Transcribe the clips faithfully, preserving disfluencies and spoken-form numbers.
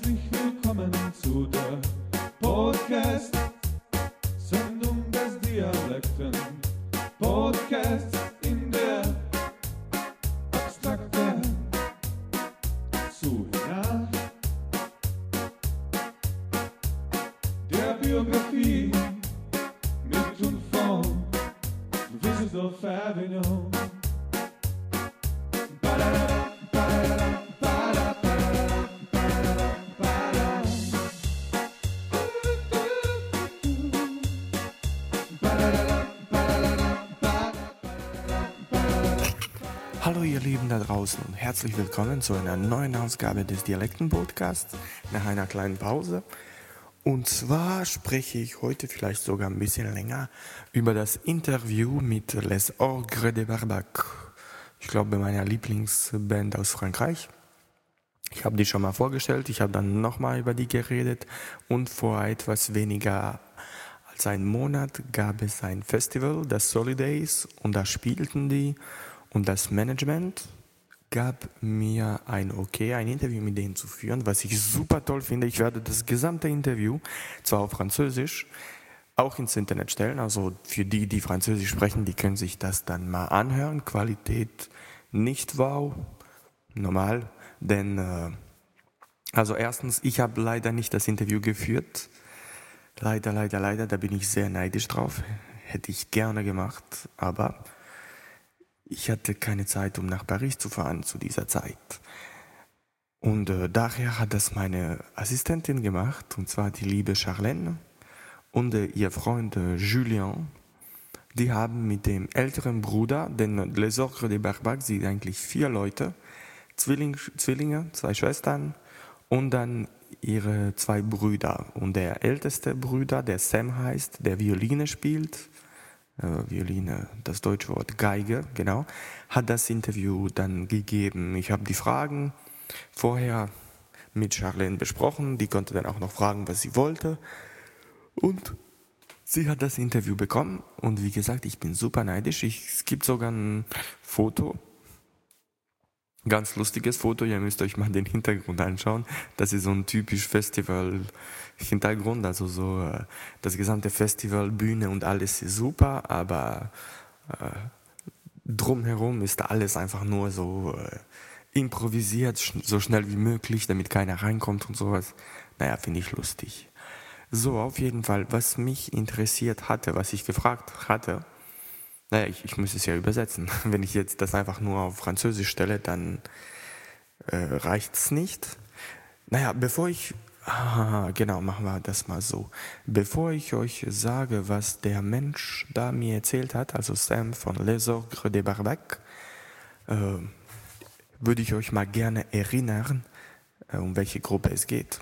Herzlich willkommen zu der Podcast-Sendung des Dialekten. Podcast in der abstrakten Zuhörer der Biografie mit und von Düsseldorf Avignon. Hallo ihr Lieben da draußen und herzlich willkommen zu einer neuen Ausgabe des Dialekten-Podcasts nach einer kleinen Pause. Und zwar spreche ich heute vielleicht sogar ein bisschen länger über das Interview mit Les Ogres de Barbac. Ich glaube, meiner Lieblingsband aus Frankreich. Ich habe die schon mal vorgestellt, ich habe dann nochmal über die geredet und vor etwas weniger als einem Monat gab es ein Festival, das Solidays, und da spielten die. Und das Management gab mir ein Okay, ein Interview mit denen zu führen, was ich super toll finde. Ich werde das gesamte Interview, zwar auf Französisch, auch ins Internet stellen. Also für die, die Französisch sprechen, die können sich das dann mal anhören. Qualität nicht wow, normal. Denn, äh, also erstens, ich habe leider nicht das Interview geführt. Leider, leider, leider, da bin ich sehr neidisch drauf. Hätte ich gerne gemacht, aber ich hatte keine Zeit, um nach Paris zu fahren zu dieser Zeit. Und äh, daher hat das meine Assistentin gemacht, und zwar die liebe Charlène und äh, ihr Freund äh, Julien. Die haben mit dem älteren Bruder, denn Les Ogres de Barbac sind eigentlich vier Leute, Zwilling, Zwillinge, zwei Schwestern und dann ihre zwei Brüder. Und der älteste Bruder, der Sam heißt, der Violine spielt, Äh, Violine, das deutsche Wort Geige, genau, hat das Interview dann gegeben. Ich habe die Fragen vorher mit Charlène besprochen, die konnte dann auch noch fragen, was sie wollte, und sie hat das Interview bekommen und wie gesagt, ich bin super neidisch. Ich, es gibt sogar ein Foto, ganz lustiges Foto, ihr müsst euch mal den Hintergrund anschauen. Das ist so ein typisch Festival-Hintergrund, also so äh, das gesamte Festival, Bühne und alles ist super, aber äh, drumherum ist alles einfach nur so äh, improvisiert, sch- so schnell wie möglich, damit keiner reinkommt und sowas. Naja, finde ich lustig. So, auf jeden Fall, was mich interessiert hatte, was ich gefragt hatte, naja, ich, ich muss es ja übersetzen. Wenn ich jetzt das einfach nur auf Französisch stelle, dann äh, reicht es nicht. Naja, bevor ich... Ah, genau, machen wir das mal so. Bevor ich euch sage, was der Mensch da mir erzählt hat, also Sam von Les Ogres de Barbac, äh, würde ich euch mal gerne erinnern, äh, um welche Gruppe es geht.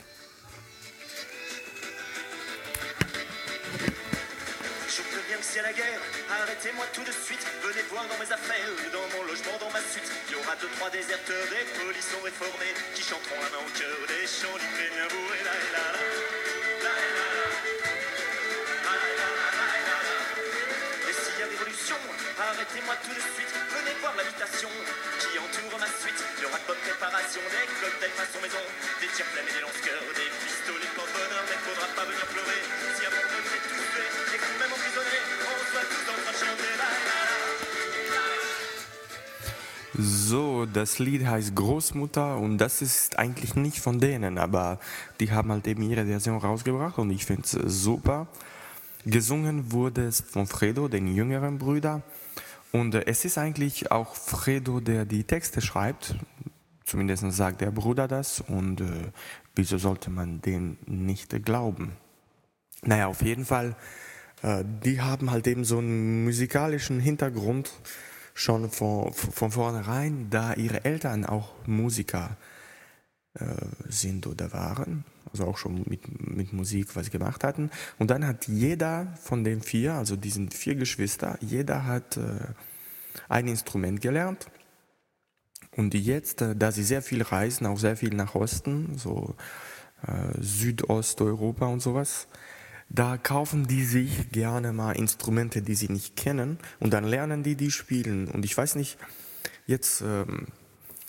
Arrêtez-moi tout de suite, venez voir dans mes affaires, dans mon logement, dans ma suite. Il y aura deux, trois déserteurs, des polissons réformés, qui chanteront la main au cœur des chants du Pénien bourré, la la la. Et s'il y a révolution, arrêtez-moi tout de suite, venez voir l'habitation qui entoure ma suite. Il y aura de bonnes préparations, des cocktails façon maison, des tirs pleins et des lance-cœurs, des pistolets pour bonheur, mais faudra pas venir pleurer. Si avant de me tout tuer, et que même emprisonnés, on soit tous en train de chanter la la la. So, das Lied heißt Großmutter und das ist eigentlich nicht von denen, aber die haben halt eben ihre Version rausgebracht und ich finde es super. Gesungen wurde es von Fredo, den jüngeren Bruder, und äh, es ist eigentlich auch Fredo, der die Texte schreibt, zumindest sagt der Bruder das, und äh, wieso sollte man dem nicht glauben? Naja, auf jeden Fall, äh, die haben halt eben so einen musikalischen Hintergrund, schon von, von vornherein, da ihre Eltern auch Musiker äh, sind oder waren, also auch schon mit, mit Musik was gemacht hatten. Und dann hat jeder von den vier, also diesen vier Geschwister, jeder hat äh, ein Instrument gelernt. Und jetzt, äh, da sie sehr viel reisen, auch sehr viel nach Osten, so äh, Südosteuropa und sowas, da kaufen die sich gerne mal Instrumente, die sie nicht kennen, und dann lernen die die spielen. Und ich weiß nicht, jetzt, ähm,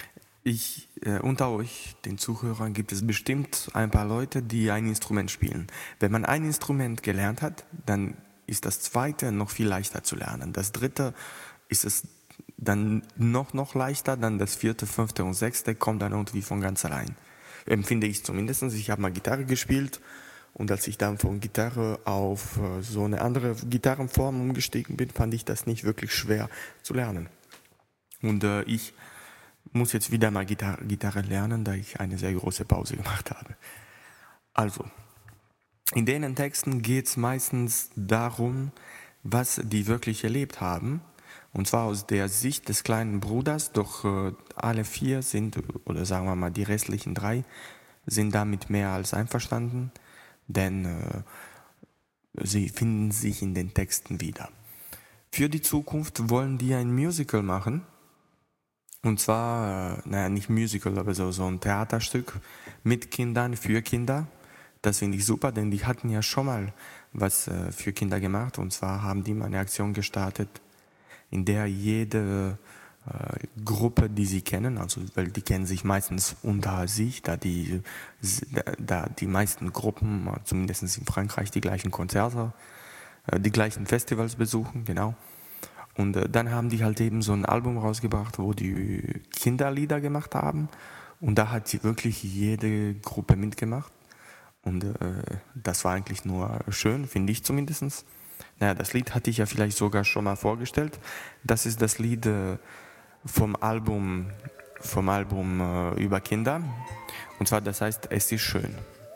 Ich, äh, unter euch, den Zuhörern, gibt es bestimmt ein paar Leute, die ein Instrument spielen. Wenn man ein Instrument gelernt hat, dann ist das zweite noch viel leichter zu lernen. Das dritte ist es dann noch, noch leichter, dann das vierte, fünfte und sechste kommt dann irgendwie von ganz allein. Empfinde ich zumindest. Ich habe mal Gitarre gespielt und als ich dann von Gitarre auf äh, so eine andere Gitarrenform umgestiegen bin, fand ich das nicht wirklich schwer zu lernen. Und äh, ich muss jetzt wieder mal Gitarre, Gitarre lernen, da ich eine sehr große Pause gemacht habe. Also, in denen Texten geht es meistens darum, was die wirklich erlebt haben. Und zwar aus der Sicht des kleinen Bruders, doch äh, alle vier sind, oder sagen wir mal die restlichen drei, sind damit mehr als einverstanden, denn äh, sie finden sich in den Texten wieder. Für die Zukunft wollen die ein Musical machen. Und zwar, äh, naja, nicht Musical, aber so, so ein Theaterstück mit Kindern, für Kinder. Das finde ich super, denn die hatten ja schon mal was äh, für Kinder gemacht. Und zwar haben die mal eine Aktion gestartet, in der jede äh, Gruppe, die sie kennen, also weil die kennen sich meistens unter sich, da die, da die meisten Gruppen, zumindest in Frankreich, die gleichen Konzerte, äh, die gleichen Festivals besuchen, genau. Und äh, dann haben die halt eben so ein Album rausgebracht, wo die Kinderlieder gemacht haben. Und da hat sie wirklich jede Gruppe mitgemacht. Und äh, das war eigentlich nur schön, finde ich zumindest. Naja, das Lied hatte ich ja vielleicht sogar schon mal vorgestellt. Das ist das Lied äh, vom Album, vom Album äh, über Kinder. Und zwar, das heißt, es ist schön.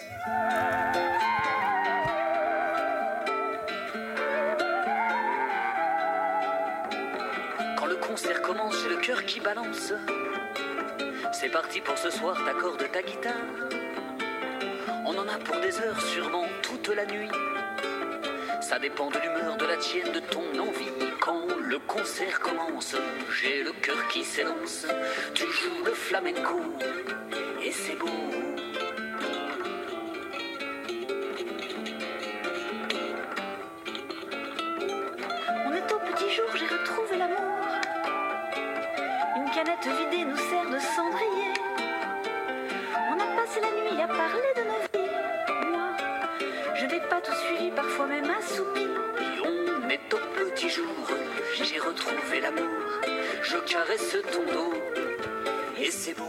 Quand le concert commence, j'ai le cœur qui balance. C'est parti pour ce soir, t'accordes ta guitare. On en a pour des heures, sûrement toute la nuit. Ça dépend de l'humeur, de la tienne, de ton envie. Quand le concert commence, j'ai le cœur qui s'élance. Tu joues le flamenco et c'est beau. On est au petit jour, j'ai retrouvé l'amour. Une canette vidée nous sert de cendrier. On a passé la nuit à parler de nos vies. Moi, je n'ai pas tout suivi, parfois même assoupi. On est au petit jour, j'ai retrouvé l'amour. Je caresse ton dos et c'est beau.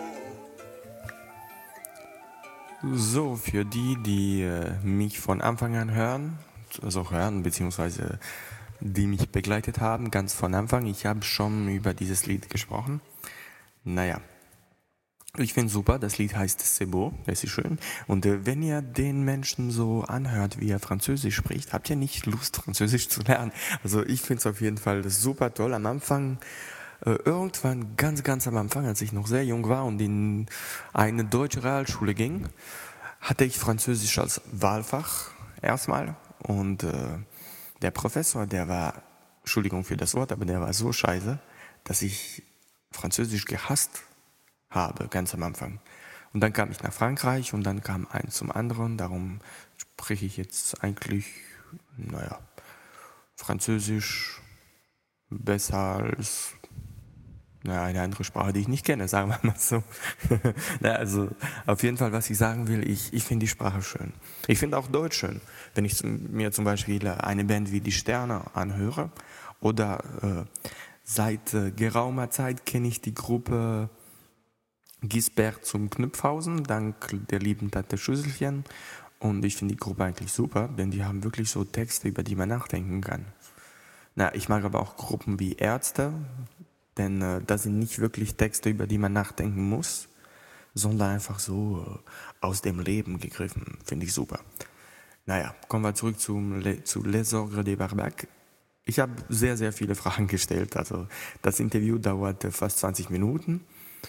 So, für die, die äh, mich von Anfang an hören, also hören, beziehungsweise die mich begleitet haben, ganz von Anfang, ich habe schon über dieses Lied gesprochen. Naja, ich finde super, das Lied heißt C'est beau, das ist schön. Und äh, wenn ihr den Menschen so anhört, wie er Französisch spricht, habt ihr nicht Lust, Französisch zu lernen. Also ich finde es auf jeden Fall super toll. Am Anfang, äh, irgendwann ganz, ganz am Anfang, als ich noch sehr jung war und in eine deutsche Realschule ging, hatte ich Französisch als Wahlfach erstmal. Und äh, der Professor, der war, Entschuldigung für das Wort, aber der war so scheiße, dass ich Französisch gehasst habe, ganz am Anfang. Und dann kam ich nach Frankreich und dann kam eins zum anderen. Darum spreche ich jetzt eigentlich, naja, Französisch besser als naja, eine andere Sprache, die ich nicht kenne, sagen wir mal so. naja, also auf jeden Fall, was ich sagen will, ich, ich finde die Sprache schön. Ich finde auch Deutsch schön. Wenn ich mir zum Beispiel eine Band wie Die Sterne anhöre oder äh, seit äh, geraumer Zeit kenne ich die Gruppe Gisbert zum Knüpfhausen, dank der lieben Tante Schüsselchen. Und ich finde die Gruppe eigentlich super, denn die haben wirklich so Texte, über die man nachdenken kann. Na, ich mag aber auch Gruppen wie Ärzte, denn äh, das sind nicht wirklich Texte, über die man nachdenken muss, sondern einfach so äh, aus dem Leben gegriffen. Finde ich super. Naja, kommen wir zurück zum Le- zu Les Ogres de Barbac. Ich habe sehr, sehr viele Fragen gestellt. Also das Interview dauerte fast zwanzig Minuten.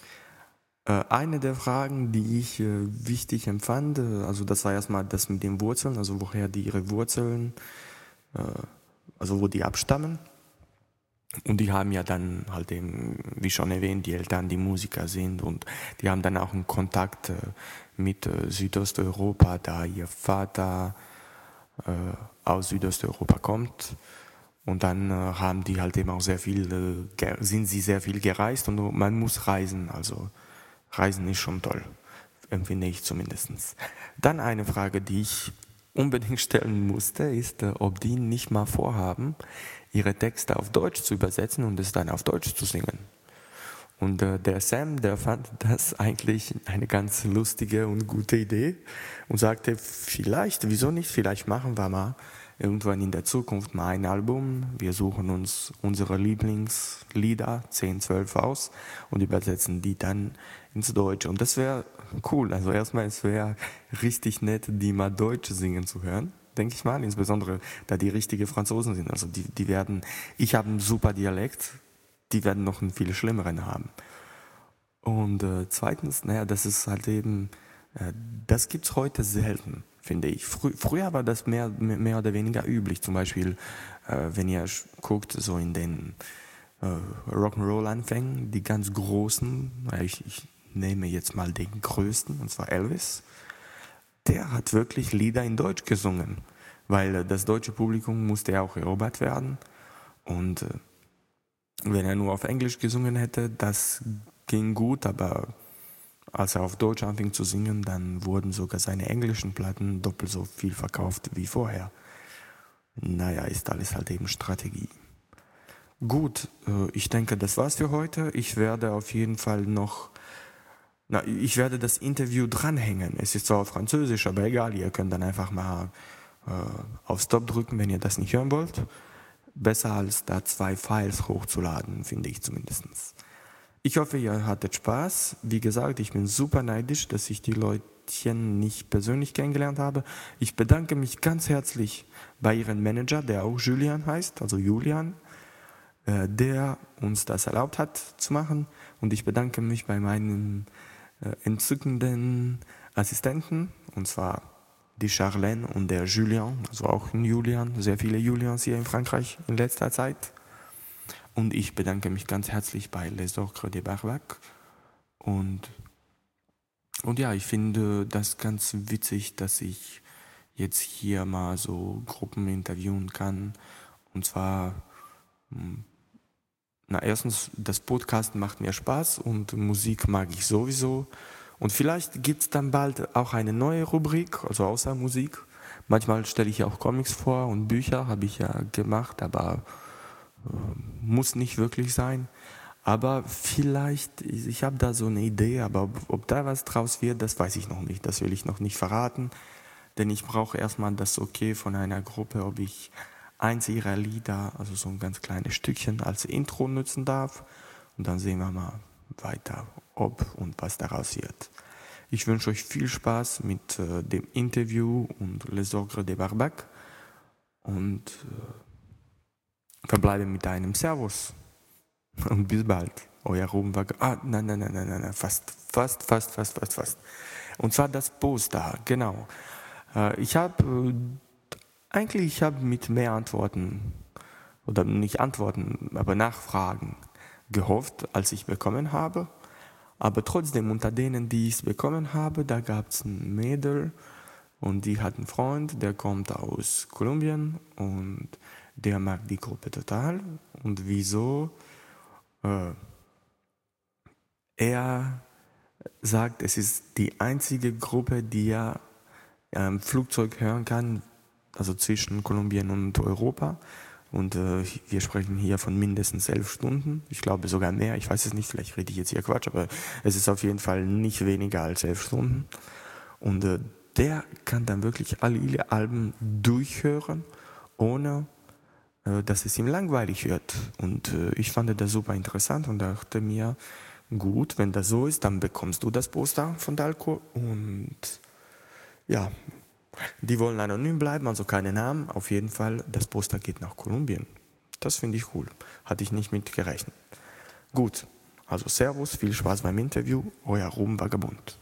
Eine der Fragen, die ich äh, wichtig empfand, äh, also das war erstmal das mit den Wurzeln, also woher die ihre Wurzeln, äh, also wo die abstammen. Und die haben ja dann halt eben, wie schon erwähnt, die Eltern, die Musiker sind und die haben dann auch einen Kontakt äh, mit äh, Südosteuropa, da ihr Vater äh, aus Südosteuropa kommt. Und dann äh, haben die halt eben auch sehr viel, äh, sind sie sehr viel gereist und man muss reisen, also Reisen ist schon toll, empfinde ich zumindest. Dann eine Frage, die ich unbedingt stellen musste, ist, ob die nicht mal vorhaben, ihre Texte auf Deutsch zu übersetzen und es dann auf Deutsch zu singen. Und äh, der Sam, der fand das eigentlich eine ganz lustige und gute Idee und sagte, vielleicht, wieso nicht, vielleicht machen wir mal irgendwann in der Zukunft mal ein Album. Wir suchen uns unsere Lieblingslieder, zehn, zwölf aus und übersetzen die dann ins Deutsche. Und das wäre cool. Also erstmal, es wäre richtig nett, die mal Deutsch singen zu hören, denke ich mal. Insbesondere, da die richtige Franzosen sind. Also die, die werden, ich habe einen super Dialekt, die werden noch einen viel schlimmeren haben. Und äh, zweitens, naja, das ist halt eben, äh, das gibt's heute selten, finde ich. Frü- früher war das mehr, mehr oder weniger üblich. Zum Beispiel, äh, wenn ihr guckt, so in den äh, Rock'n'Roll-Anfängen, die ganz großen, ich, ich nehme jetzt mal den größten, und zwar Elvis, der hat wirklich Lieder in Deutsch gesungen, weil äh, das deutsche Publikum musste ja auch erobert werden. Und äh, wenn er nur auf Englisch gesungen hätte, das ging gut, aber als er auf Deutsch anfing zu singen, dann wurden sogar seine englischen Platten doppelt so viel verkauft wie vorher. Naja, ist alles halt eben Strategie. Gut, ich denke, das war's für heute. Ich werde auf jeden Fall noch, na, ich werde das Interview dranhängen. Es ist zwar auf Französisch, aber egal, ihr könnt dann einfach mal äh, auf Stop drücken, wenn ihr das nicht hören wollt. Besser als da zwei Files hochzuladen, finde ich zumindest. Ich hoffe, ihr hattet Spaß. Wie gesagt, ich bin super neidisch, dass ich die Leutchen nicht persönlich kennengelernt habe. Ich bedanke mich ganz herzlich bei ihrem Manager, der auch Julian heißt, also Julian, äh, der uns das erlaubt hat zu machen. Und ich bedanke mich bei meinen äh, entzückenden Assistenten, und zwar die Charlène und der Julien, also auch ein Julian, sehr viele Julians hier in Frankreich in letzter Zeit. Und ich bedanke mich ganz herzlich bei Les Ogres de Barbac. Und, und ja, ich finde das ganz witzig, dass ich jetzt hier mal so Gruppen interviewen kann. Und zwar, na erstens, das Podcast macht mir Spaß und Musik mag ich sowieso. Und vielleicht gibt es dann bald auch eine neue Rubrik, also außer Musik. Manchmal stelle ich ja auch Comics vor und Bücher, habe ich ja gemacht, aber äh, muss nicht wirklich sein. Aber vielleicht, ich habe da so eine Idee, aber ob, ob da was draus wird, das weiß ich noch nicht. Das will ich noch nicht verraten, denn ich brauche erstmal das Okay von einer Gruppe, ob ich eins ihrer Lieder, also so ein ganz kleines Stückchen als Intro nutzen darf. Und dann sehen wir mal weiter, ob und was daraus wird. Ich wünsche euch viel Spaß mit äh, dem Interview und Les Ogres de Barbac und äh, verbleibe mit einem Servus und bis bald. Euer Ruben war... Ah, nein, nein, nein, nein, nein, fast, fast, fast, fast, fast, fast. Und zwar das Poster, genau. Äh, ich habe, äh, eigentlich, ich habe mit mehr Antworten, oder nicht Antworten, aber Nachfragen gehofft, als ich bekommen habe. Aber trotzdem, unter denen, die ich bekommen habe, da gab es ein Mädel und die hat einen Freund, der kommt aus Kolumbien und der mag die Gruppe total. Und wieso? Äh, er sagt, es ist die einzige Gruppe, die er im Flugzeug hören kann, also zwischen Kolumbien und Europa. Und äh, wir sprechen hier von mindestens elf Stunden. Ich glaube sogar mehr. Ich weiß es nicht, vielleicht rede ich jetzt hier Quatsch, aber es ist auf jeden Fall nicht weniger als elf Stunden. Und äh, der kann dann wirklich alle Alben durchhören, ohne äh, dass es ihm langweilig wird. Und äh, ich fand das super interessant und dachte mir, gut, wenn das so ist, dann bekommst du das Poster von Dalco. Und ja, die wollen anonym bleiben, also keine Namen. Auf jeden Fall, das Poster geht nach Kolumbien. Das finde ich cool. Hatte ich nicht mit gerechnet. Gut, also Servus, viel Spaß beim Interview. Euer Ruben Vagabond.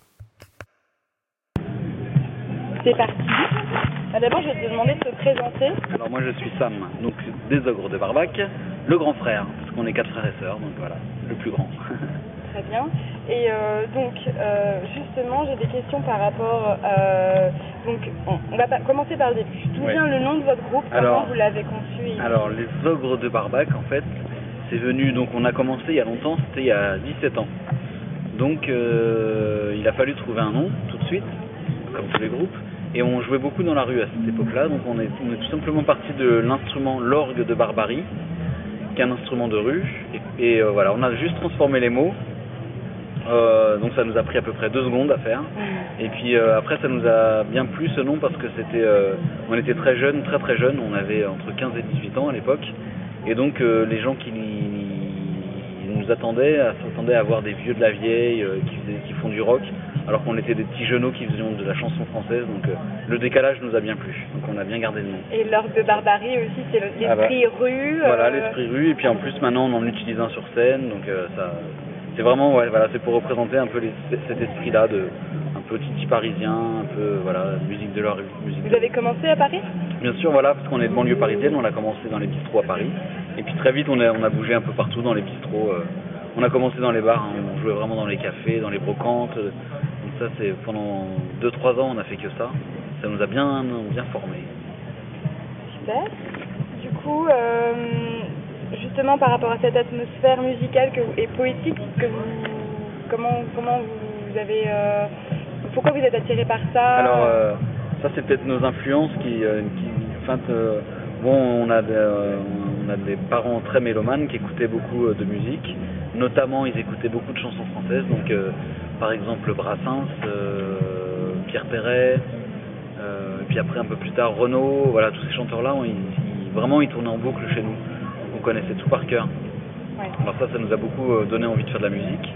C'est parti. D'abord, je vais te demander de te présenter. Alors moi, je suis Sam, donc des Ogres de Barbac, le grand frère, parce qu'on est quatre frères et sœurs, donc voilà, le plus grand. Très bien. Et euh, donc, euh, justement, j'ai des questions par rapport... Euh, donc, on, on va commencer par le début. D'où ouais. vient le nom de votre groupe? Comment alors, vous l'avez conçu et... Alors, les Ogres de Barbac, en fait, c'est venu... Donc, on a commencé il y a longtemps, c'était il y a dix-sept ans. Donc euh, il a fallu trouver un nom tout de suite, comme tous les groupes, et on jouait beaucoup dans la rue à cette époque-là, donc on est, on est tout simplement parti de l'instrument l'orgue de Barbarie, qui est un instrument de rue, et, et euh, voilà, on a juste transformé les mots, euh, donc ça nous a pris à peu près deux secondes à faire, et puis euh, après ça nous a bien plu ce nom parce que c'était, euh, on était très jeunes, très très jeunes, on avait entre quinze et dix-huit ans à l'époque, et donc euh, les gens qui nous attendaient, s'attendaient à voir des vieux de la vieille euh, qui, faisaient, qui font du rock, alors qu'on était des petits genoux qui faisaient de la chanson française, donc euh, le décalage nous a bien plu, donc on a bien gardé le nom. Et l'orgue de Barbarie aussi, c'est l'esprit ah bah, rue. Voilà, euh... l'esprit rue, et puis en plus maintenant on en utilise un sur scène, donc euh, ça, c'est vraiment, ouais, voilà, c'est pour représenter un peu les, cet esprit-là de un peu titi parisien, un peu, voilà, musique de la rue. Musique Vous de... avez commencé à Paris? Bien sûr, voilà, parce qu'on est de banlieue parisienne, on a commencé dans les bistrots à Paris, et puis très vite on a, on a bougé un peu partout dans les bistrots. Euh, on a commencé dans les bars, hein, on jouait vraiment dans les cafés, dans les brocantes. Euh, donc ça, c'est pendant deux trois ans, on a fait que ça. Ça nous a bien, bien formés. Super. Du coup, euh, justement par rapport à cette atmosphère musicale que, et poétique, que vous, comment, comment vous avez, euh, pourquoi vous êtes attiré par ça? Alors, euh, ça c'est peut-être nos influences qui, euh, qui enfin, euh, bon, on a, des, euh, on a des parents très mélomanes qui écoutaient beaucoup euh, de musique. Notamment, ils écoutaient beaucoup de chansons françaises, donc euh, par exemple Brassens, euh, Pierre Perret, euh, et puis après un peu plus tard Renaud, voilà, tous ces chanteurs-là, ils, ils, vraiment ils tournaient en boucle chez nous, donc on connaissait tout par cœur. Ouais. Alors ça, ça nous a beaucoup euh, donné envie de faire de la musique.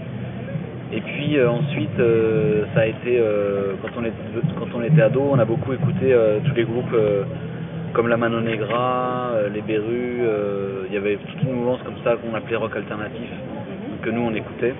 Et puis euh, ensuite, euh, ça a été, euh, quand, on était, quand on était ado, on a beaucoup écouté euh, tous les groupes euh, comme la Mano Negra, euh, les Berus, euh, il y avait toute une mouvance comme ça qu'on appelait rock alternatif, que nous on écoutait.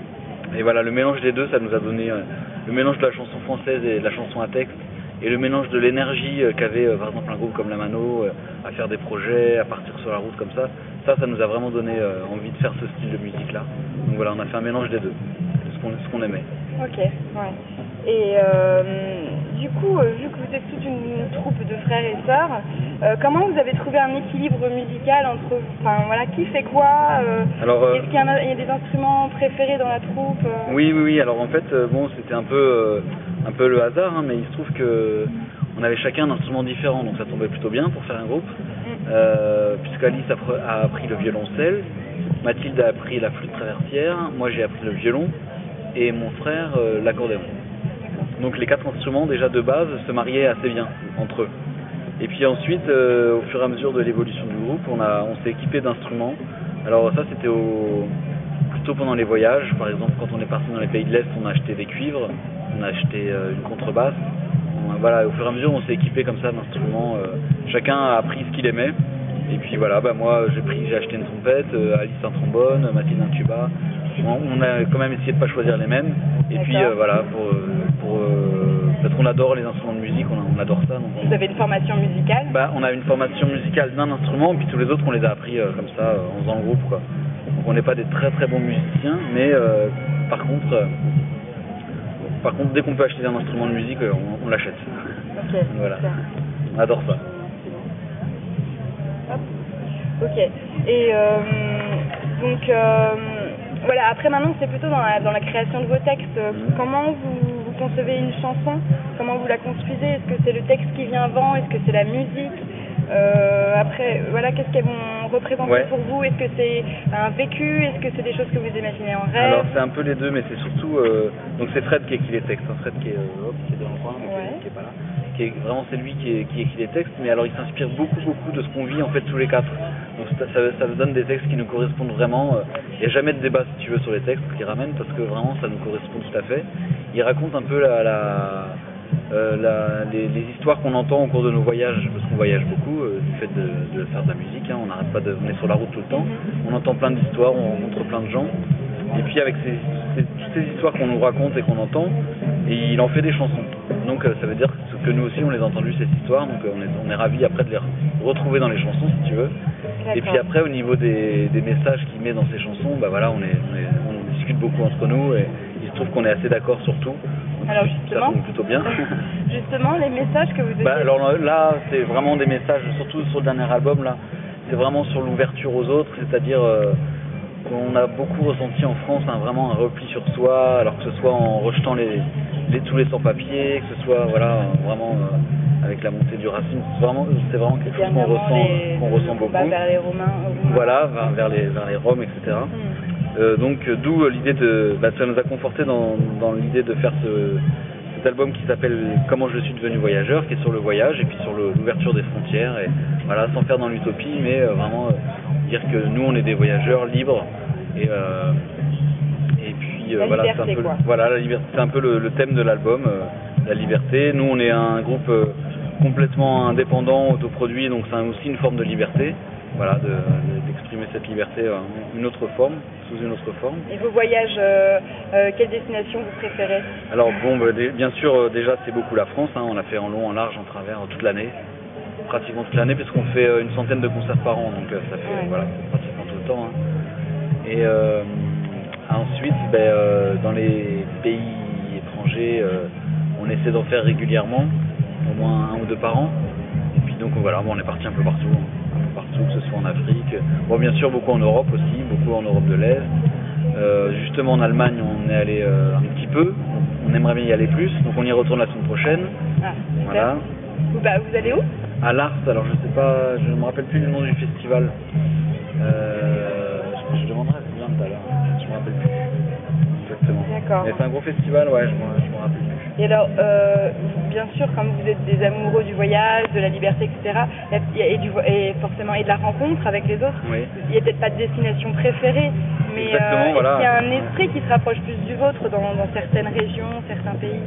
Et voilà, le mélange des deux, ça nous a donné euh, le mélange de la chanson française et de la chanson à texte, et le mélange de l'énergie euh, qu'avait euh, par exemple un groupe comme la Mano euh, à faire des projets, à partir sur la route comme ça. Ça, ça nous a vraiment donné euh, envie de faire ce style de musique là. Donc voilà, on a fait un mélange des deux, de ce qu'on, ce qu'on aimait. Ok, ouais. Et euh, du coup, euh, vu que vous êtes toute une, une troupe de frères et sœurs, euh, comment vous avez trouvé un équilibre musical entre, enfin voilà, qui fait quoi euh, alors, euh, Est-ce qu'il y, a, il y a des instruments préférés dans la troupe euh... Oui, oui, oui. Alors en fait, euh, bon, c'était un peu, euh, un peu le hasard, hein, mais il se trouve que on avait chacun un instrument différent, donc ça tombait plutôt bien pour faire un groupe. Mm. Euh, puisqu'Alice a, a appris le violoncelle, Mathilde a appris la flûte traversière, moi j'ai appris le violon, et mon frère euh, l'accordéon. Donc les quatre instruments déjà de base se mariaient assez bien entre eux. Et puis ensuite, euh, au fur et à mesure de l'évolution du groupe, on, a, on s'est équipé d'instruments. Alors ça c'était au, plutôt pendant les voyages. Par exemple, quand on est parti dans les pays de l'Est, on a acheté des cuivres, on a acheté euh, une contrebasse. On, voilà, au fur et à mesure, on s'est équipé comme ça d'instruments. Euh, chacun a appris ce qu'il aimait. Et puis voilà, bah moi j'ai pris, j'ai acheté une trompette, euh, Alice un trombone, Mathilde un tuba. On a quand même essayé de pas choisir les mêmes. Et D'accord. puis euh, voilà, pour, pour, euh, parce qu'on adore les instruments de musique, on, on adore ça. Donc on... Vous avez une formation musicale? Bah, on a une formation musicale d'un instrument, et puis tous les autres on les a appris euh, comme ça, euh, en faisant le groupe, quoi. Donc on n'est pas des très très bons musiciens, mais euh, par contre, euh, par contre, dès qu'on peut acheter un instrument de musique, euh, on, on l'achète. Ok. Voilà. On adore ça. Hop. Ok. Et euh, donc. Euh, Voilà, après maintenant c'est plutôt dans la, dans la création de vos textes. Mmh. Comment vous, vous concevez une chanson? Comment vous la construisez? Est-ce que c'est le texte qui vient avant? Est-ce que c'est la musique? euh, Après, voilà, qu'est-ce qu'elles vont représenter ouais. pour vous? Est-ce que c'est un vécu? Est-ce que c'est des choses que vous imaginez en rêve? Alors c'est un peu les deux, mais c'est surtout... Euh, donc c'est Fred qui écrit les textes, hein. Fred qui est, euh, hop, qui est dans le coin, mais ouais. qui, qui est pas là. Qui est, vraiment c'est lui qui, est, qui écrit les textes, mais alors il s'inspire beaucoup beaucoup de ce qu'on vit en fait tous les quatre. Donc ça, ça, ça nous donne des textes qui nous correspondent vraiment. Il n'y a jamais de débat si tu veux sur les textes qu'il ramène, parce que vraiment ça nous correspond tout à fait. Il raconte un peu la, la, euh, la, les, les histoires qu'on entend au cours de nos voyages, parce qu'on voyage beaucoup euh, du fait de, de faire de la musique, hein. On n'arrête pas de, on est sur la route tout le temps, on entend plein d'histoires, on rencontre plein de gens. Et puis avec ces, ces, toutes ces histoires qu'on nous raconte et qu'on entend, et il en fait des chansons. Donc euh, ça veut dire que nous aussi on les a entendues ces histoires, donc euh, on est, on est ravis après de les retrouver dans les chansons si tu veux. D'accord. Et puis après au niveau des, des messages qu'il met dans ces chansons, bah voilà, on, est, on, est, on discute beaucoup entre nous et il se trouve qu'on est assez d'accord sur tout. Donc, alors justement, ça tombe plutôt bien. Justement les messages que vous avez... Bah, alors là c'est vraiment des messages, surtout sur le dernier album là, c'est vraiment sur l'ouverture aux autres, c'est-à-dire... Euh, qu'on a beaucoup ressenti en France, hein, vraiment un repli sur soi, alors que ce soit en rejetant les, les tous les sans-papiers, que ce soit voilà vraiment euh, avec la montée du racisme, c'est vraiment c'est vraiment quelque chose qu'on ressent les, qu'on ressent beaucoup. Vers les Romains, Romains. Voilà, vers, vers les vers les Roms, et cetera. Mm. Euh, donc d'où l'idée de, bah, ça nous a conforté dans dans l'idée de faire ce cet album qui s'appelle Comment je suis devenu voyageur, qui est sur le voyage et puis sur le, l'ouverture des frontières, et voilà, sans faire dans l'utopie, mais euh, vraiment euh, dire que nous on est des voyageurs libres, et euh, et puis euh, la voilà, liberté, c'est un peu quoi. voilà la liberté, c'est un peu le, le thème de l'album, euh, la liberté. Nous on est un groupe euh, complètement indépendant, autoproduit, donc c'est aussi une forme de liberté. Voilà, de, de, d'exprimer cette liberté en une autre forme, sous une autre forme. Et vos voyages, euh, euh, quelle destination vous préférez? Alors bon, bah, d- bien sûr, euh, déjà c'est beaucoup la France, hein, on a fait en long, en large, en travers, toute l'année, pratiquement toute l'année, puisqu'on fait euh, une centaine de concerts par an, donc euh, ça fait, ouais. voilà, pratiquement tout le temps. Hein. Et euh, ensuite, ben, euh, dans les pays étrangers, euh, on essaie d'en faire régulièrement, au moins un ou deux par an. Et puis donc voilà, bon, on est parti un peu partout. Hein. Partout, que ce soit en Afrique, bon bien sûr beaucoup en Europe aussi, beaucoup en Europe de l'Est, euh, justement en Allemagne on est allé euh, un petit peu, on aimerait bien y aller plus, donc on y retourne la semaine prochaine. Ah, voilà. Vous, bah, vous allez où? À l'Ars, alors je sais pas, je ne me rappelle plus le nom du festival, euh, je, je demanderai bien tout à l'heure, je me rappelle plus exactement. D'accord. Mais c'est un gros festival, ouais, je me, je me rappelle plus. Et alors, euh, bien sûr, comme vous êtes des amoureux du voyage, de la liberté, et cetera, et, du, et forcément et de la rencontre avec les autres, oui. Il n'y a peut-être pas de destination préférée, mais euh, voilà. est-ce qu'il y a un esprit qui se rapproche plus du vôtre dans, dans certaines régions, certains pays?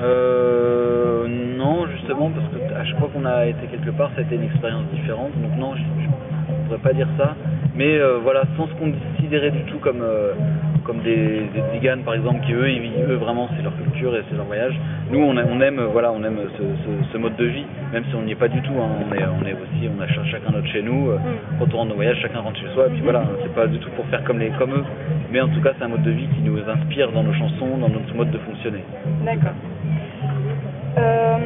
Euh, non, justement, parce que à chaque fois qu'on a été quelque part, ça a été une expérience différente, donc non, je ne pourrais pas dire ça, mais euh, voilà, sans se considérer du tout comme... Euh, comme des, des tziganes par exemple, qui eux, ils, eux vraiment c'est leur culture et c'est leur voyage. Nous on, a, on aime voilà on aime ce, ce, ce mode de vie, même si on n'y est pas du tout, hein. on, est, on est aussi, on a ch- chacun notre chez nous, mm. quand on rentre au voyage, chacun rentre chez soi, et puis voilà, c'est pas du tout pour faire comme, les, comme eux, mais en tout cas c'est un mode de vie qui nous inspire dans nos chansons, dans notre mode de fonctionner. D'accord. Euh,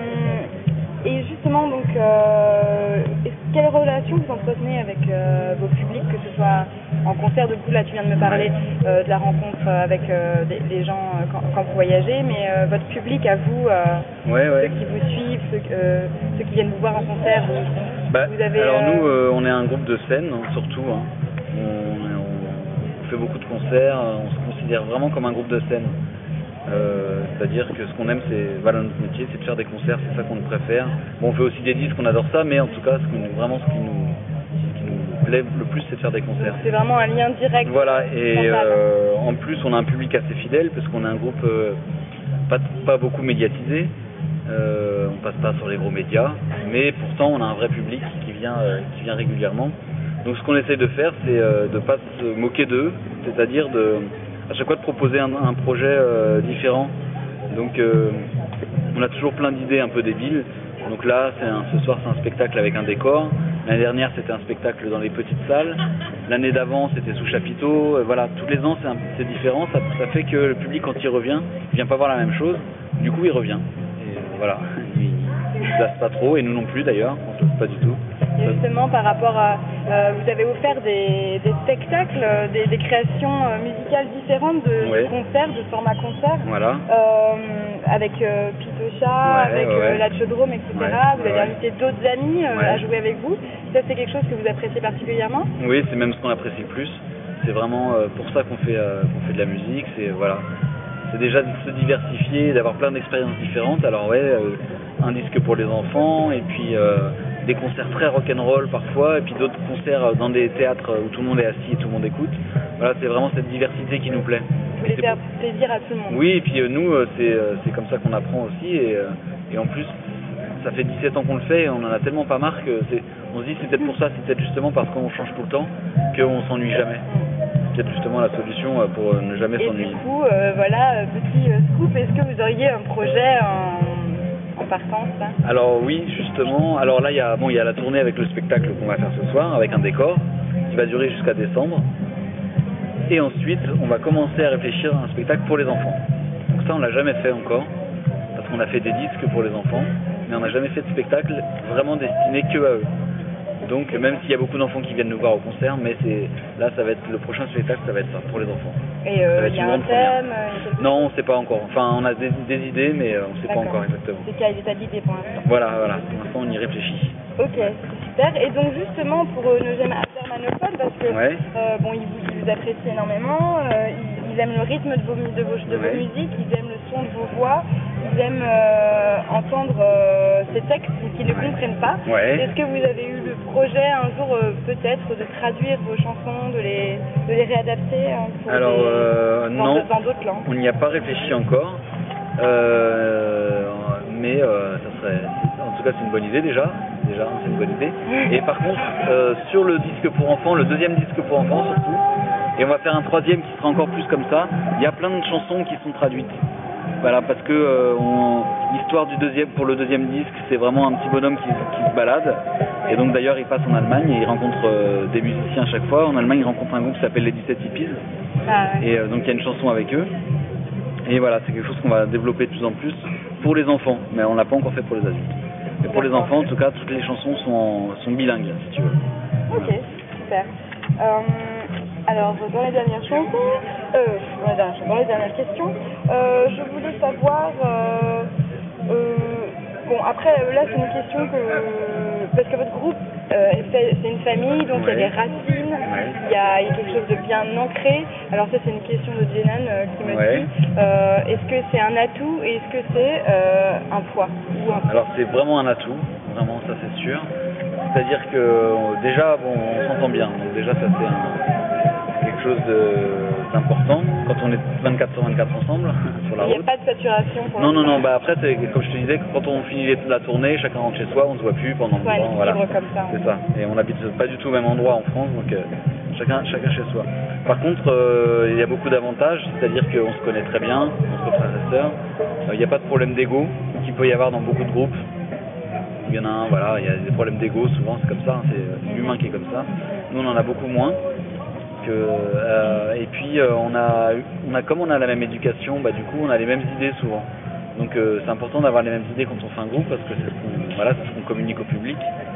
et justement donc, euh, quelle relation vous entretenez avec euh, vos publics, que ce soit en concert? De coup là tu viens de me parler euh, de la rencontre avec euh, des, des gens euh, quand, quand vous voyagez, mais euh, votre public à vous, euh, ouais, ouais. ceux qui vous suivent, ceux, euh, ceux qui viennent vous voir en concert, vous, bah, vous avez... Alors euh... nous euh, on est un groupe de scène, hein, surtout, hein. on, on, on fait beaucoup de concerts, on se considère vraiment comme un groupe de scène. Euh, c'est-à-dire que ce qu'on aime, c'est voilà, notre métier, c'est de faire des concerts, c'est ça qu'on préfère. Bon, on fait aussi des disques, on adore ça, mais en tout cas, ce qu'on, vraiment ce qui nous, ce qui nous plaît le plus, c'est de faire des concerts. C'est vraiment un lien direct. Voilà, et euh, en plus, on a un public assez fidèle, parce qu'on est un groupe euh, pas, pas beaucoup médiatisé. Euh, on passe pas sur les gros médias, mais pourtant, on a un vrai public qui vient, euh, qui vient régulièrement. Donc, ce qu'on essaye de faire, c'est euh, de pas se moquer d'eux, c'est-à-dire de à chaque fois de proposer un, un projet euh, différent. Donc euh, on a toujours plein d'idées un peu débiles. Donc là, c'est un, ce soir c'est un spectacle avec un décor. L'année dernière c'était un spectacle dans les petites salles. L'année d'avant c'était sous chapiteau. Euh, voilà, tous les ans c'est, un, c'est différent. Ça, ça fait que le public quand il revient, il vient pas voir la même chose. Du coup il revient. Et euh, voilà, il, il se lasse pas trop, et nous non plus d'ailleurs, on se lasse pas du tout. Et justement par rapport à, euh, vous avez offert des, des spectacles, des, des créations euh, musicales différentes de, ouais. de concerts, de format concert, voilà. euh, avec euh, Pitocha, ouais, avec ouais. euh, la Chaudrome, et cetera. Ouais, vous avez ouais. invité d'autres amis euh, ouais. à jouer avec vous. Ça c'est quelque chose que vous appréciez particulièrement? Oui, c'est même ce qu'on apprécie le plus. C'est vraiment euh, pour ça qu'on fait, euh, qu'on fait de la musique. C'est voilà, c'est déjà de se diversifier, d'avoir plein d'expériences différentes. Alors ouais, euh, un disque pour les enfants, et puis euh, des concerts très rock'n'roll parfois, et puis d'autres concerts dans des théâtres où tout le monde est assis et tout le monde écoute. Voilà, c'est vraiment cette diversité qui nous plaît. Vous voulez faire plaisir à tout le monde. Oui, et puis euh, nous, euh, c'est, euh, c'est comme ça qu'on apprend aussi, et, euh, et en plus, ça fait dix-sept ans qu'on le fait, et on en a tellement pas marre que c'est, on se dit c'est peut-être pour ça, c'est peut-être justement parce qu'on change tout le temps qu'on s'ennuie jamais. C'est peut-être justement la solution pour ne jamais et s'ennuyer. Et du coup, euh, voilà, petit euh, scoop, est-ce que vous auriez un projet en, en partance là? Alors oui, justement, alors là il y a, bon, il y a la tournée avec le spectacle qu'on va faire ce soir, avec un décor qui va durer jusqu'à décembre. Et ensuite, on va commencer à réfléchir à un spectacle pour les enfants. Donc ça, on l'a jamais fait encore, parce qu'on a fait des disques pour les enfants, mais on n'a jamais fait de spectacle vraiment destiné que à eux. donc même s'il y a beaucoup d'enfants qui viennent nous voir au concert, mais c'est là ça va être le prochain spectacle, ça va être ça pour les enfants. Et euh, il y a un thème euh, Non, on ne sait pas encore. Enfin, on a des, des idées, mais euh, on ne sait pas encore exactement. C'est qu'à l'état d'idée pour l'instant. Voilà, voilà. Pour l'instant, on y réfléchit. Ok, super. Et donc justement pour euh, nos germanophones, parce que ouais. euh, bon, ils vous, ils vous apprécient énormément, euh, ils, ils aiment le rythme de vos, de vos, de ouais. vos musiques, ils aiment le son de vos voix, ils aiment euh, entendre euh, ces textes qu'ils ne ouais. comprennent pas. Ouais. Est-ce que vous avez eu le projet un jour euh, peut-être de traduire vos chansons, de les, de les réadapter hein, pour Alors des, euh, dans, non, dans d'autres langues? On n'y a pas réfléchi encore, euh, mais euh, ça serait, en tout cas c'est une bonne idée déjà. Déjà, c'est une bonne idée. Et par contre, euh, sur le disque pour enfants, le deuxième disque pour enfants surtout, et on va faire un troisième qui sera encore plus comme ça, il y a plein de chansons qui sont traduites. Voilà, parce que euh, on, l'histoire du deuxième, pour le deuxième disque, c'est vraiment un petit bonhomme qui, qui se balade. Et donc d'ailleurs, il passe en Allemagne et il rencontre euh, des musiciens à chaque fois. En Allemagne, il rencontre un groupe qui s'appelle les dix-sept Hippies. Ah, ouais. Et euh, donc il y a une chanson avec eux. Et voilà, c'est quelque chose qu'on va développer de plus en plus pour les enfants, mais on l'a pas encore fait pour les adultes. Et pour les enfants, en tout cas, toutes les chansons sont, en, sont bilingues, si tu veux. Ok, super. Euh, alors, dans les dernières chansons, euh, dans les dernières, dans les dernières questions, euh, je voulais savoir, euh, euh, bon, après, là, c'est une question que, parce que votre groupe, euh, c'est une famille, donc il ouais. y a des racines, il ouais. y, a, y a quelque chose de bien ancré. Alors ça, c'est une question de Jenan euh, qui me ouais. dit, euh, est-ce que c'est un atout et est-ce que c'est euh, un poids ou un... Alors c'est vraiment un atout, vraiment, ça c'est sûr. C'est-à-dire que euh, déjà, bon, on s'entend bien, donc déjà ça c'est un, quelque chose d'important quand on est vingt-quatre sur vingt-quatre ensemble sur la route. Il n'y a pas de saturation pour Non, non, non, bah après, c'est, comme je te disais, quand on finit la tournée, chacun rentre chez soi, on se voit plus pendant ouais, longtemps, voilà. Comme ça. C'est ça, et on n'habite pas du tout au même endroit en France, donc euh, chacun, chacun chez soi. Par contre, euh, il y a beaucoup d'avantages, c'est-à-dire qu'on se connaît très bien, entre frères et sœurs, il n'y a pas de problème d'ego qu'il peut y avoir dans beaucoup de groupes. Il y en a un, voilà, il y a des problèmes d'ego, souvent c'est comme ça, hein, c'est l'humain qui est comme ça. Nous on en a beaucoup moins. Que, euh, et puis euh, on a, on a, comme on a la même éducation, bah, du coup on a les mêmes idées souvent. Donc euh, c'est important d'avoir les mêmes idées quand on fait un groupe parce que c'est ce qu'on, voilà, c'est ce qu'on communique au public.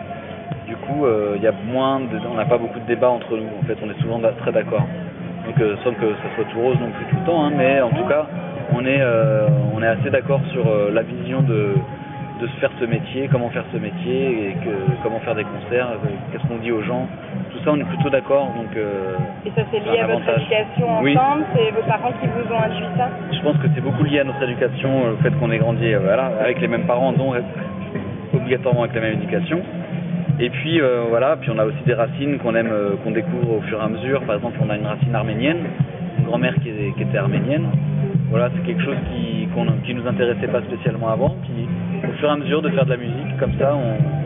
Du coup, il euh, y a moins de, on n'a pas beaucoup de débats entre nous. En fait, on est souvent très d'accord. Donc euh, sans que ça soit tout rose non plus tout le temps, hein, mais en tout cas, on est, euh, on est assez d'accord sur euh, la vision de de se faire ce métier, comment faire ce métier, et que, comment faire des concerts, euh, qu'est-ce qu'on dit aux gens. Tout ça, on est plutôt d'accord. Donc, euh, et ça, c'est lié à votre éducation ensemble, oui. C'est vos parents qui vous ont induit ça? Je pense que c'est beaucoup lié à notre éducation, le fait qu'on ait grandi euh, voilà, avec les mêmes parents, donc obligatoirement avec la même éducation. Et puis, euh, voilà, puis on a aussi des racines qu'on aime, euh, qu'on découvre au fur et à mesure. Par exemple, on a une racine arménienne, une grand-mère qui, est, qui était arménienne. Voilà, c'est quelque chose qui, qu'on, qui nous intéressait pas spécialement avant. Puis, au fur et à mesure de faire de la musique, comme ça,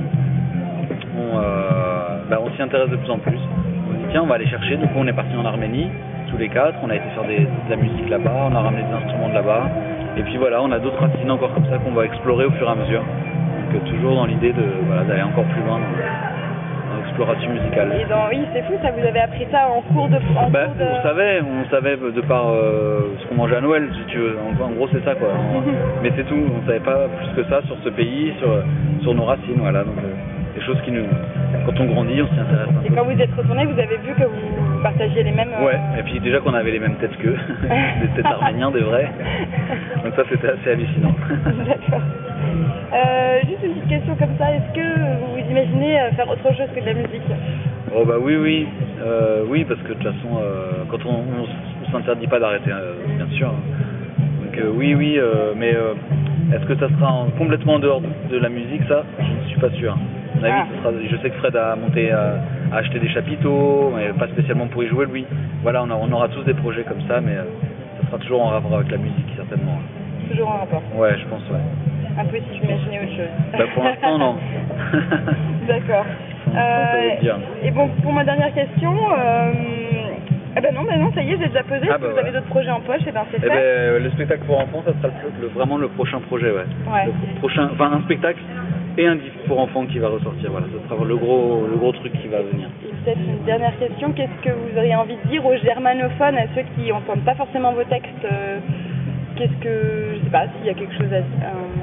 on, on, euh, bah, on s'y intéresse de plus en plus. On dit tiens, on va aller chercher. Du coup, on est parti en Arménie, tous les quatre. On a été faire des, de la musique là-bas, on a ramené des instruments de là-bas. Et puis voilà, on a d'autres racines encore comme ça qu'on va explorer au fur et à mesure. Donc toujours dans l'idée de voilà, d'aller encore plus loin dans, dans l'exploration musicale. Et dans, oui, c'est fou, ça vous avez appris ça en cours de... En bah, cours de... On savait, on savait de par euh, ce qu'on mangeait à Noël, si tu veux. En, en gros, c'est ça, quoi. Mais c'est tout, on savait pas plus que ça sur ce pays, sur, sur nos racines, voilà. Donc, euh, des choses qui nous... Quand on grandit, on s'y intéresse un Et peu. quand vous êtes retourné, vous avez vu que vous partagiez les mêmes... Euh... Ouais, et puis déjà qu'on avait les mêmes têtes qu'eux, des têtes arméniens, des vrais. Donc ça, c'était assez hallucinant. D'accord. Euh, juste une petite question comme ça, est-ce que vous vous imaginez faire autre chose que de la musique? Oh bah oui, oui, euh, oui, parce que de toute façon, euh, quand on, on, on s'interdit pas d'arrêter, euh, bien sûr. Donc euh, oui, oui, euh, mais euh, est-ce que ça sera en, complètement en dehors de, de la musique? Ça, je ne suis pas sûr. À mon avis, ah. ça sera, je sais que Fred a monté, à, à acheter des chapiteaux, mais pas spécialement pour y jouer lui. Voilà, on, a, on aura tous des projets comme ça, mais euh, ça sera toujours en rapport avec la musique, certainement. Toujours en rapport? Ouais, je pense, ouais. Un peu si je m'imaginais autre chose. Bah pour l'instant, non. D'accord. Euh, et bon, pour ma dernière question, euh, eh ben non, ben non, ça y est, j'ai déjà posé. Ah si bah vous ouais. avez d'autres projets en poche, et ben c'est eh fait. Ben, le spectacle pour enfants, ça sera le, le, vraiment le prochain projet, ouais. ouais. Le prochain, enfin un spectacle et un disque pour enfants qui va ressortir. Voilà, ce sera le gros, le gros truc qui va venir. Et peut-être une dernière question, qu'est-ce que vous auriez envie de dire aux germanophones, à ceux qui n'entendent pas forcément vos textes? euh, Qu'est-ce que, je sais pas, s'il y a quelque chose à, à envie de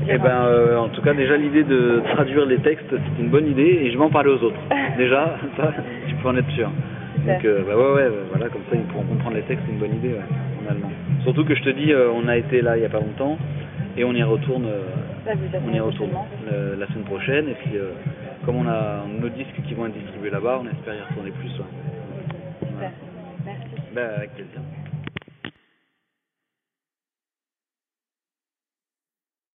traduire. Eh ben, euh, en tout cas, déjà l'idée de traduire les textes, c'est une bonne idée et je vais en parler aux autres. Déjà, ça, tu peux en être sûr. Super. Donc, euh, bah ouais, ouais, voilà, comme ça, ils pourront comprendre les textes, c'est une bonne idée, ouais, en allemand. Surtout que je te dis, euh, on a été là il y a pas longtemps et on y retourne, euh, Là, vous êtes on y retourne prochainement. le- la semaine prochaine et puis, euh, comme on a nos disques qui vont être distribués là-bas, on espère y retourner plus. Ouais. Super. Merci. Bah, avec plaisir.